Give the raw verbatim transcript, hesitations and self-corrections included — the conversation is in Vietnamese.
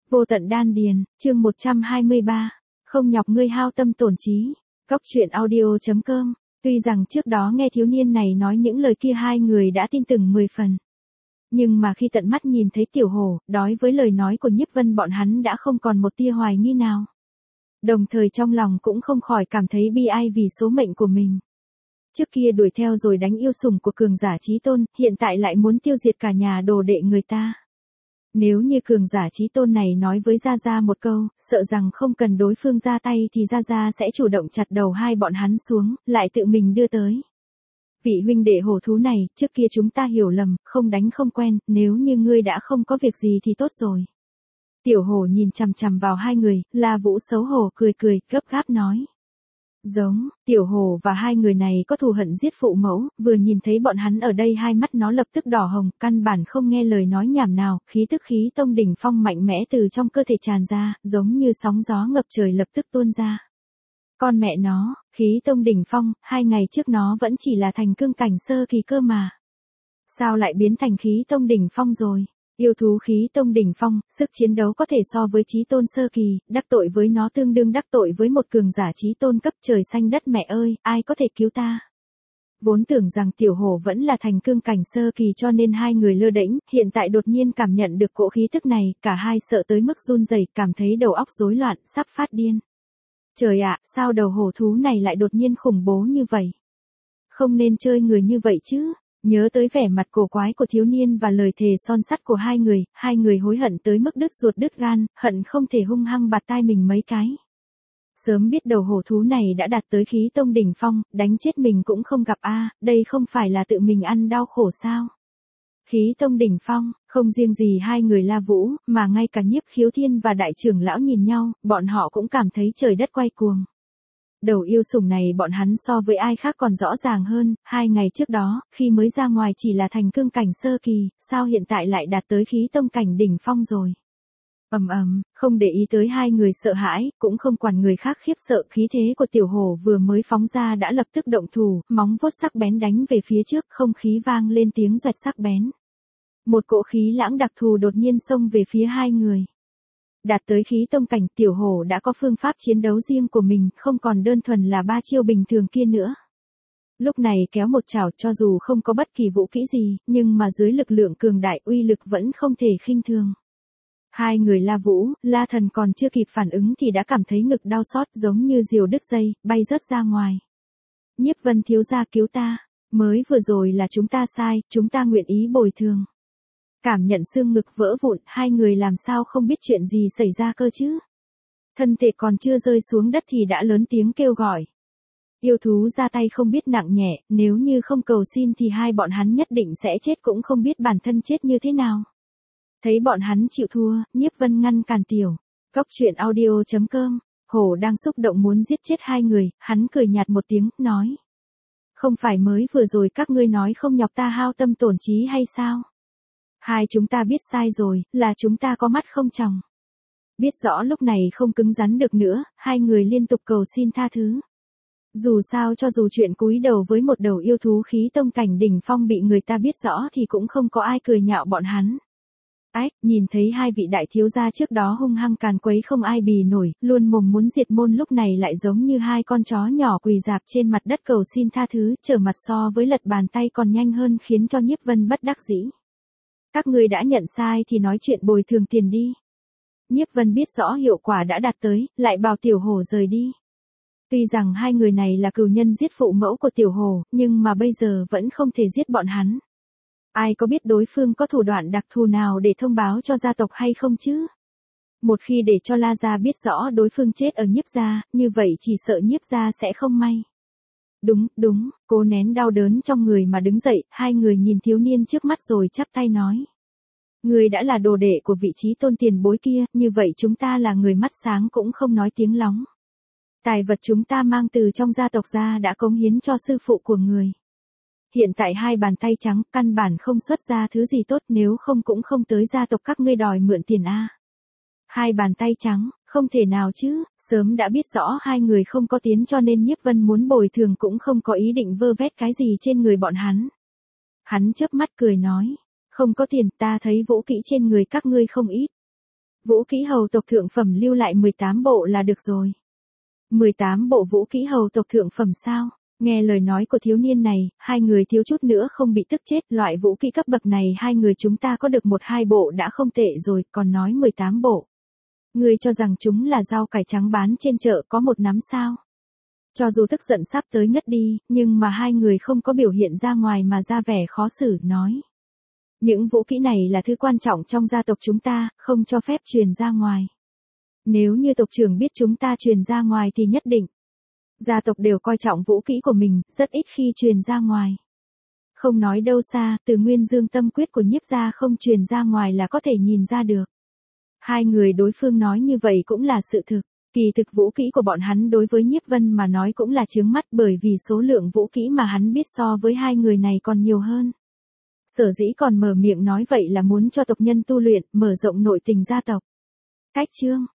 Vô tận đan điền, chương một trăm hai mươi ba. Không nhọc ngươi hao tâm tổn trí. Góc truyện audio chấm com. Tuy rằng trước đó nghe thiếu niên này nói những lời kia hai người đã tin tưởng mười phần. Nhưng mà khi tận mắt nhìn thấy Tiểu Hổ, đối với lời nói của Nhiếp Vân bọn hắn đã không còn một tia hoài nghi nào. Đồng thời trong lòng cũng không khỏi cảm thấy bi ai vì số mệnh của mình. Trước kia đuổi theo rồi đánh yêu sủng của cường giả chí tôn, hiện tại lại muốn tiêu diệt cả nhà đồ đệ người ta. Nếu như cường giả chí tôn này nói với Gia Gia một câu, sợ rằng không cần đối phương ra tay thì Gia Gia sẽ chủ động chặt đầu hai bọn hắn xuống, lại tự mình đưa tới. Vị huynh đệ hổ thú này, trước kia chúng ta hiểu lầm, không đánh không quen, nếu như ngươi đã không có việc gì thì tốt rồi. Tiểu Hổ nhìn chằm chằm vào hai người, La Vũ xấu hổ cười cười, gấp gáp nói. Giống, Tiểu Hổ và hai người này có thù hận giết phụ mẫu, vừa nhìn thấy bọn hắn ở đây hai mắt nó lập tức đỏ hồng, căn bản không nghe lời nói nhảm nào, khí tức khí tông đỉnh phong mạnh mẽ từ trong cơ thể tràn ra, giống như sóng gió ngập trời lập tức tuôn ra. Con mẹ nó, khí tông đỉnh phong, hai ngày trước nó vẫn chỉ là thành cương cảnh sơ kỳ cơ mà. Sao lại biến thành khí tông đỉnh phong rồi? Yêu thú khí tông đỉnh phong, sức chiến đấu có thể so với chí tôn sơ kỳ, đắc tội với nó tương đương đắc tội với một cường giả chí tôn cấp trời xanh đất mẹ ơi, ai có thể cứu ta? Vốn tưởng rằng Tiểu Hổ vẫn là thành cương cảnh sơ kỳ cho nên hai người lơ đễnh, hiện tại đột nhiên cảm nhận được cỗ khí tức này, cả hai sợ tới mức run rẩy, cảm thấy đầu óc rối loạn, sắp phát điên. Trời ạ, sao đầu hổ thú này lại đột nhiên khủng bố như vậy? Không nên chơi người như vậy chứ? Nhớ tới vẻ mặt cổ quái của thiếu niên và lời thề son sắt của hai người, hai người hối hận tới mức đứt ruột đứt gan, hận không thể hung hăng bạt tai mình mấy cái. Sớm biết đầu hổ thú này đã đạt tới khí tông đỉnh phong, đánh chết mình cũng không gặp a, đây không phải là tự mình ăn đau khổ sao? Khí tông đỉnh phong, không riêng gì hai người La Vũ, mà ngay cả Nhiếp Khiếu Thiên và đại trưởng lão nhìn nhau, bọn họ cũng cảm thấy trời đất quay cuồng. Đầu yêu sủng này bọn hắn so với ai khác còn rõ ràng hơn, hai ngày trước đó, khi mới ra ngoài chỉ là thành cương cảnh sơ kỳ, sao hiện tại lại đạt tới khí tông cảnh đỉnh phong rồi. Ầm ầm, không để ý tới hai người sợ hãi, cũng không quản người khác khiếp sợ, khí thế của Tiểu Hổ vừa mới phóng ra đã lập tức động thủ, móng vuốt sắc bén đánh về phía trước, không khí vang lên tiếng xoẹt sắc bén. Một cỗ khí lãng đặc thù đột nhiên xông về phía hai người. Đạt tới khí tông cảnh, Tiểu Hổ đã có phương pháp chiến đấu riêng của mình, không còn đơn thuần là ba chiêu bình thường kia nữa. Lúc này kéo một chảo cho dù không có bất kỳ vũ kỹ gì, nhưng mà dưới lực lượng cường đại uy lực vẫn không thể khinh thường. Hai người La Vũ, La Thần còn chưa kịp phản ứng thì đã cảm thấy ngực đau xót giống như diều đứt dây, bay rớt ra ngoài. Nhiếp Vân thiếu gia cứu ta, mới vừa rồi là chúng ta sai, chúng ta nguyện ý bồi thường. Cảm nhận xương ngực vỡ vụn, hai người làm sao không biết chuyện gì xảy ra cơ chứ. Thân thể còn chưa rơi xuống đất thì đã lớn tiếng kêu gọi. Yêu thú ra tay không biết nặng nhẹ, nếu như không cầu xin thì hai bọn hắn nhất định sẽ chết cũng không biết bản thân chết như thế nào. Thấy bọn hắn chịu thua, Nhiếp Vân ngăn cản Tiểu. Góc truyện audio chấm com, Hổ đang xúc động muốn giết chết hai người, hắn cười nhạt một tiếng, nói. Không phải mới vừa rồi các ngươi nói không nhọc ta hao tâm tổn trí hay sao? Hai chúng ta biết sai rồi, là chúng ta có mắt không tròng. Biết rõ lúc này không cứng rắn được nữa, hai người liên tục cầu xin tha thứ. Dù sao cho dù chuyện cúi đầu với một đầu yêu thú khí tông cảnh đỉnh phong bị người ta biết rõ thì cũng không có ai cười nhạo bọn hắn. Ách, nhìn thấy hai vị đại thiếu gia trước đó hung hăng càn quấy không ai bì nổi, luôn mồm muốn diệt môn lúc này lại giống như hai con chó nhỏ quỳ rạp trên mặt đất cầu xin tha thứ, trở mặt so với lật bàn tay còn nhanh hơn khiến cho Nhiếp Vân bất đắc dĩ. Các ngươi đã nhận sai thì nói chuyện bồi thường tiền đi. Nhiếp Vân biết rõ hiệu quả đã đạt tới, lại bảo Tiểu Hổ rời đi. Tuy rằng hai người này là cừu nhân giết phụ mẫu của Tiểu Hổ, nhưng mà bây giờ vẫn không thể giết bọn hắn. Ai có biết đối phương có thủ đoạn đặc thù nào để thông báo cho gia tộc hay không chứ? Một khi để cho La gia biết rõ đối phương chết ở Nhiếp gia, như vậy chỉ sợ Nhiếp gia sẽ không may. Đúng, đúng, cố nén đau đớn trong người mà đứng dậy, hai người nhìn thiếu niên trước mắt rồi chắp tay nói. Người đã là đồ đệ của vị trí tôn tiền bối kia, như vậy chúng ta là người mắt sáng cũng không nói tiếng lóng. Tài vật chúng ta mang từ trong gia tộc ra đã cống hiến cho sư phụ của người. Hiện tại hai bàn tay trắng, căn bản không xuất ra thứ gì tốt, nếu không cũng không tới gia tộc các ngươi đòi mượn tiền a. Hai bàn tay trắng, không thể nào chứ, sớm đã biết rõ hai người không có tiến cho nên Nhiếp Vân muốn bồi thường cũng không có ý định vơ vét cái gì trên người bọn hắn. Hắn chớp mắt cười nói, không có tiền, ta thấy vũ kỹ trên người các ngươi không ít. Vũ kỹ hầu tộc thượng phẩm lưu lại mười tám bộ là được rồi. mười tám bộ vũ kỹ hầu tộc thượng phẩm sao? Nghe lời nói của thiếu niên này, hai người thiếu chút nữa không bị tức chết, loại vũ kỹ cấp bậc này hai người chúng ta có được một hai bộ đã không tệ rồi, còn nói mười tám bộ. Ngươi cho rằng chúng là rau cải trắng bán trên chợ có một nắm sao? Cho dù tức giận sắp tới ngất đi, nhưng mà hai người không có biểu hiện ra ngoài mà ra vẻ khó xử, nói. Những vũ kỹ này là thứ quan trọng trong gia tộc chúng ta, không cho phép truyền ra ngoài. Nếu như tộc trưởng biết chúng ta truyền ra ngoài thì nhất định. Gia tộc đều coi trọng vũ kỹ của mình, rất ít khi truyền ra ngoài. Không nói đâu xa, từ nguyên dương tâm quyết của nhiếp gia không truyền ra ngoài là có thể nhìn ra được. Hai người đối phương nói như vậy cũng là sự thực. Kỳ thực vũ kỹ của bọn hắn đối với nhiếp vân mà nói cũng là chướng mắt, bởi vì số lượng vũ kỹ mà hắn biết so với hai người này còn nhiều hơn. Sở dĩ còn mở miệng nói vậy là muốn cho tộc nhân tu luyện, mở rộng nội tình gia tộc. Cách chương